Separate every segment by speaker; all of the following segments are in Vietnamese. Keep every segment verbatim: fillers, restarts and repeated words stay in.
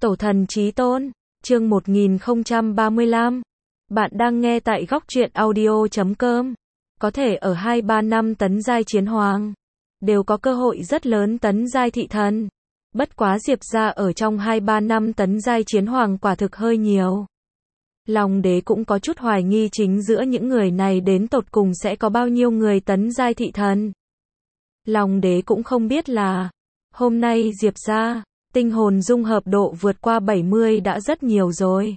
Speaker 1: Tổ thần chí tôn, chương một nghìn không trăm ba mươi lăm. Bạn đang nghe tại góc truyện audio chấm com. Có thể ở hai ba năm tấn giai chiến hoàng, đều có cơ hội rất lớn tấn giai thị thần. Bất quá Diệp gia ở trong hai ba năm tấn giai chiến hoàng quả thực hơi nhiều. Long đế cũng có chút hoài nghi chính giữa những người này đến tột cùng sẽ có bao nhiêu người tấn giai thị thần. Long đế cũng không biết là, hôm nay Diệp gia tinh hồn dung hợp độ vượt qua bảy mươi đã rất nhiều rồi.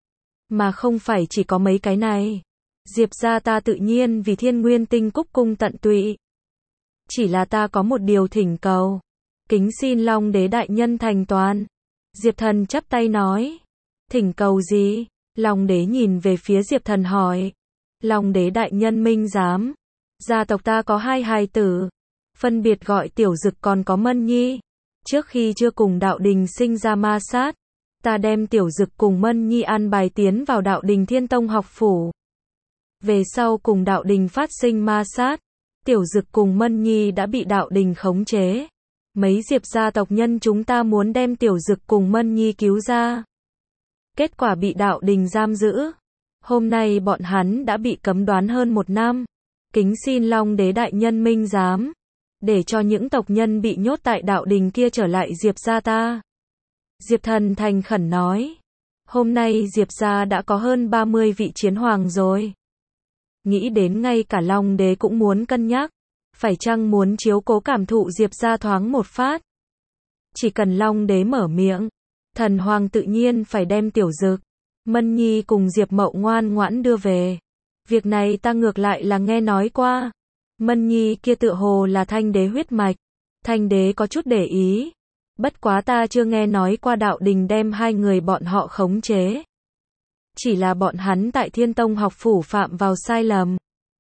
Speaker 1: Mà không phải chỉ có mấy cái này. Diệp gia ta tự nhiên vì thiên nguyên tinh cúc cung tận tụy. Chỉ là ta có một điều thỉnh cầu. Kính xin Long đế đại nhân thành toàn. Diệp thần chắp tay nói. Thỉnh cầu gì? Long đế nhìn về phía Diệp thần hỏi. Long đế đại nhân minh giám. Gia tộc ta có hai hài tử. Phân biệt gọi Tiểu Dực còn có Mân Nhi. Trước khi chưa cùng đạo đình sinh ra ma sát, ta đem Tiểu Dực cùng Mân Nhi an bài tiến vào đạo đình Thiên Tông học phủ. Về sau cùng đạo đình phát sinh ma sát, Tiểu Dực cùng Mân Nhi đã bị đạo đình khống chế. Mấy Diệp gia tộc nhân chúng ta muốn đem Tiểu Dực cùng Mân Nhi cứu ra. Kết quả bị đạo đình giam giữ. Hôm nay bọn hắn đã bị cấm đoán hơn một năm. Kính xin Long đế đại nhân minh giám, để cho những tộc nhân bị nhốt tại đạo đình kia trở lại Diệp gia ta. Diệp thần thành khẩn nói. Hôm nay Diệp gia đã có hơn ba mươi vị chiến hoàng rồi. Nghĩ đến ngay cả Long đế cũng muốn cân nhắc. Phải chăng muốn chiếu cố cảm thụ Diệp gia thoáng một phát. Chỉ cần Long đế mở miệng, thần hoàng tự nhiên phải đem Tiểu Dực, Mân Nhi cùng Diệp Mậu ngoan ngoãn đưa về. Việc này ta ngược lại là nghe nói qua. Mân Nhi kia tựa hồ là Thanh đế huyết mạch. Thanh đế có chút để ý. Bất quá ta chưa nghe nói qua đạo đình đem hai người bọn họ khống chế. Chỉ là bọn hắn tại Thiên Tông học phủ phạm vào sai lầm.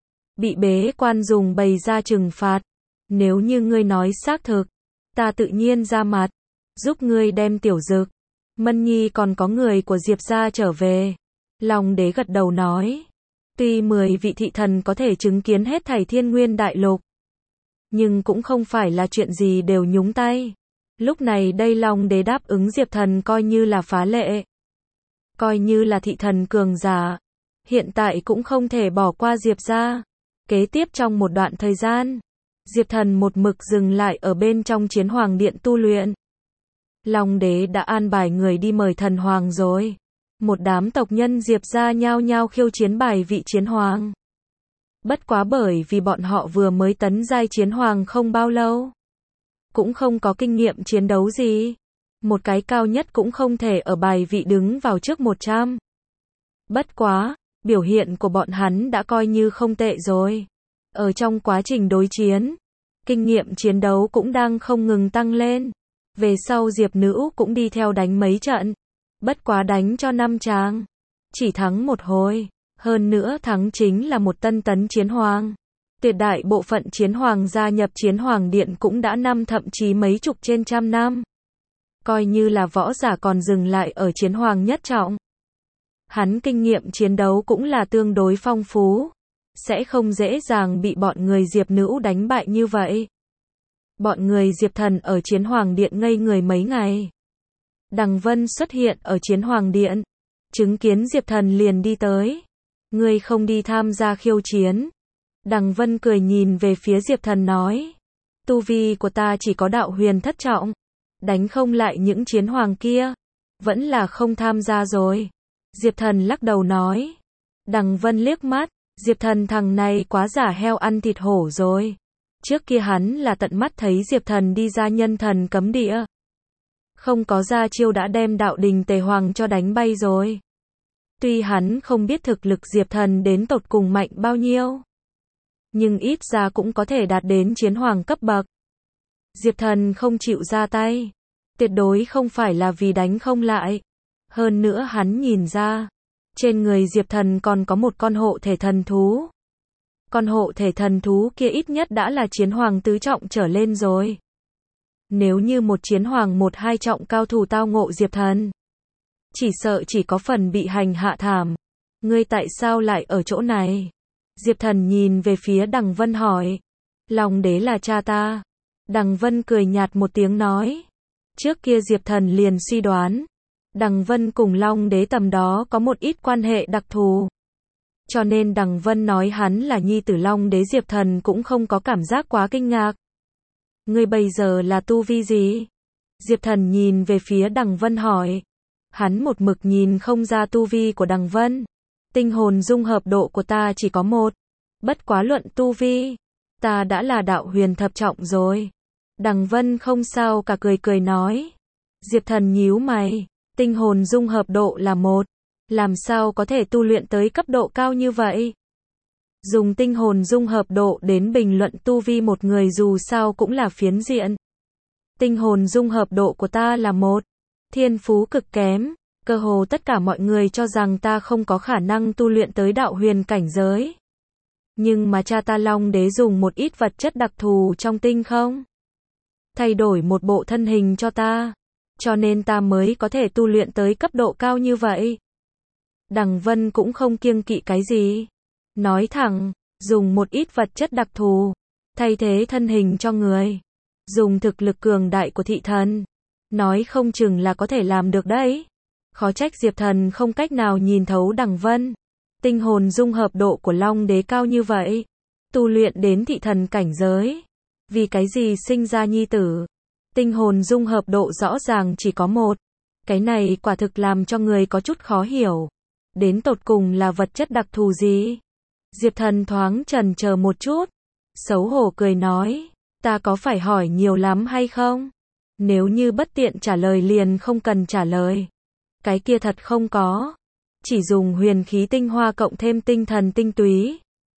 Speaker 1: Bị bế quan dùng bày ra trừng phạt. Nếu như ngươi nói xác thực, ta tự nhiên ra mặt, giúp ngươi đem Tiểu Dực, Mân Nhi còn có người của Diệp gia trở về. Long đế gật đầu nói. Tuy mười vị thị thần có thể chứng kiến hết thảy thiên nguyên đại lục, nhưng cũng không phải là chuyện gì đều nhúng tay. Lúc này đây Long đế đáp ứng Diệp thần coi như là phá lệ. Coi như là thị thần cường giả. Hiện tại cũng không thể bỏ qua Diệp gia. Kế tiếp trong một đoạn thời gian, Diệp thần một mực dừng lại ở bên trong chiến hoàng điện tu luyện. Long đế đã an bài người đi mời thần hoàng rồi. Một đám tộc nhân Diệp gia nhao nhao khiêu chiến bài vị chiến hoàng. Bất quá bởi vì bọn họ vừa mới tấn giai chiến hoàng không bao lâu, cũng không có kinh nghiệm chiến đấu gì. Một cái cao nhất cũng không thể ở bài vị đứng vào trước một trăm. Bất quá, biểu hiện của bọn hắn đã coi như không tệ rồi. Ở trong quá trình đối chiến, kinh nghiệm chiến đấu cũng đang không ngừng tăng lên. Về sau Diệp nữ cũng đi theo đánh mấy trận. Bất quá đánh cho năm tràng, chỉ thắng một hồi, hơn nữa thắng chính là một tân tấn chiến hoàng. Tuyệt đại bộ phận chiến hoàng gia nhập chiến hoàng điện cũng đã năm thậm chí mấy chục trên trăm năm. Coi như là võ giả còn dừng lại ở chiến hoàng nhất trọng. Hắn kinh nghiệm chiến đấu cũng là tương đối phong phú, sẽ không dễ dàng bị bọn người Diệp nữ đánh bại như vậy. Bọn người Diệp thần ở chiến hoàng điện ngây người mấy ngày. Đằng Vân xuất hiện ở chiến hoàng điện, chứng kiến Diệp thần liền đi tới. Ngươi không đi tham gia khiêu chiến. Đằng Vân cười nhìn về phía Diệp thần nói. Tu vi của ta chỉ có đạo huyền thất trọng, đánh không lại những chiến hoàng kia, vẫn là không tham gia rồi. Diệp thần lắc đầu nói. Đằng Vân liếc mắt, Diệp thần thằng này quá giả heo ăn thịt hổ rồi. Trước kia hắn là tận mắt thấy Diệp thần đi ra nhân thần cấm địa. Không có ra chiêu đã đem đạo đình Tề Hoàng cho đánh bay rồi. Tuy hắn không biết thực lực Diệp thần đến tột cùng mạnh bao nhiêu, nhưng ít ra cũng có thể đạt đến chiến hoàng cấp bậc. Diệp thần không chịu ra tay, tuyệt đối không phải là vì đánh không lại. Hơn nữa hắn nhìn ra, trên người Diệp thần còn có một con hộ thể thần thú. Con hộ thể thần thú kia ít nhất đã là chiến hoàng tứ trọng trở lên rồi. Nếu như một chiến hoàng một hai trọng cao thủ tao ngộ Diệp thần, chỉ sợ chỉ có phần bị hành hạ thảm. Ngươi tại sao lại ở chỗ này? Diệp thần nhìn về phía Đằng Vân hỏi. Long đế là cha ta. Đằng Vân cười nhạt một tiếng nói. Trước kia Diệp thần liền suy đoán, Đằng Vân cùng Long Đế tầm đó có một ít quan hệ đặc thù. Cho nên Đằng Vân nói hắn là nhi tử Long Đế, Diệp Thần cũng không có cảm giác quá kinh ngạc. Ngươi bây giờ là tu vi gì? Diệp Thần nhìn về phía Đằng Vân hỏi. Hắn một mực nhìn không ra tu vi của Đằng Vân. Tinh hồn dung hợp độ của ta chỉ có một. Bất quá luận tu vi, ta đã là đạo huyền thập trọng rồi. Đằng Vân không sao cả cười cười nói. Diệp Thần nhíu mày. Tinh hồn dung hợp độ là một. Làm sao có thể tu luyện tới cấp độ cao như vậy? Dùng tinh hồn dung hợp độ đến bình luận tu vi một người dù sao cũng là phiến diện. Tinh hồn dung hợp độ của ta là một. Thiên phú cực kém. Cơ hồ tất cả mọi người cho rằng ta không có khả năng tu luyện tới đạo huyền cảnh giới. Nhưng mà cha ta Long Đế dùng một ít vật chất đặc thù trong tinh không. Thay đổi một bộ thân hình cho ta. Cho nên ta mới có thể tu luyện tới cấp độ cao như vậy. Đằng Vân cũng không kiêng kỵ cái gì. Nói thẳng, dùng một ít vật chất đặc thù. Thay thế thân hình cho người. Dùng thực lực cường đại của thị thần. Nói không chừng là có thể làm được đấy. Khó trách Diệp Thần không cách nào nhìn thấu Đằng Vân. Tinh hồn dung hợp độ của Long Đế cao như vậy. Tu luyện đến thị thần cảnh giới. Vì cái gì sinh ra nhi tử? Tinh hồn dung hợp độ rõ ràng chỉ có một. Cái này quả thực làm cho người có chút khó hiểu. Đến tột cùng là vật chất đặc thù gì? Diệp Thần thoáng chần chờ một chút. Xấu hổ cười nói. Ta có phải hỏi nhiều lắm hay không? Nếu như bất tiện trả lời liền không cần trả lời. Cái kia thật không có. Chỉ dùng huyền khí tinh hoa cộng thêm tinh thần tinh túy.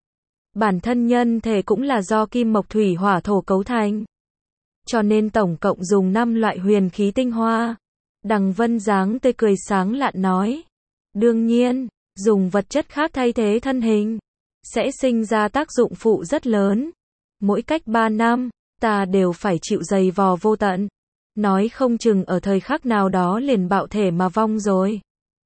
Speaker 1: Bản thân nhân thể cũng là do kim mộc thủy hỏa thổ cấu thành. Cho nên tổng cộng dùng năm loại huyền khí tinh hoa. Đằng Vân dáng tươi cười sáng lạn nói. Đương nhiên, dùng vật chất khác thay thế thân hình. Sẽ sinh ra tác dụng phụ rất lớn. Mỗi cách ba năm, ta đều phải chịu dày vò vô tận. Nói không chừng ở thời khắc nào đó liền bạo thể mà vong rồi.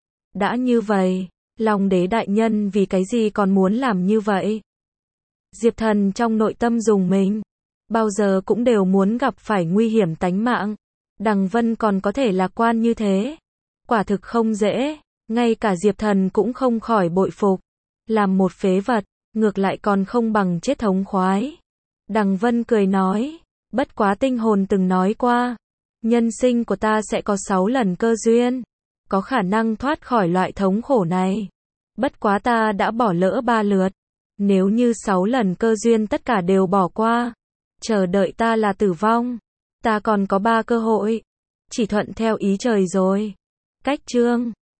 Speaker 1: Đã như vậy, Long Đế đại nhân vì cái gì còn muốn làm như vậy? Diệp Thần trong nội tâm dùng mình. Bao giờ cũng đều muốn gặp phải nguy hiểm tánh mạng. Đằng Vân còn có thể lạc quan như thế. Quả thực không dễ. Ngay cả Diệp Thần cũng không khỏi bội phục. Làm một phế vật, ngược lại còn không bằng chết thống khoái. Đằng Vân cười nói. Bất quá tinh hồn từng nói qua. Nhân sinh của ta sẽ có sáu lần cơ duyên. Có khả năng thoát khỏi loại thống khổ này. Bất quá ta đã bỏ lỡ ba lượt. Nếu như sáu lần cơ duyên tất cả đều bỏ qua. Chờ đợi ta là tử vong. Ta còn có ba cơ hội. Chỉ thuận theo ý trời rồi. Cách chương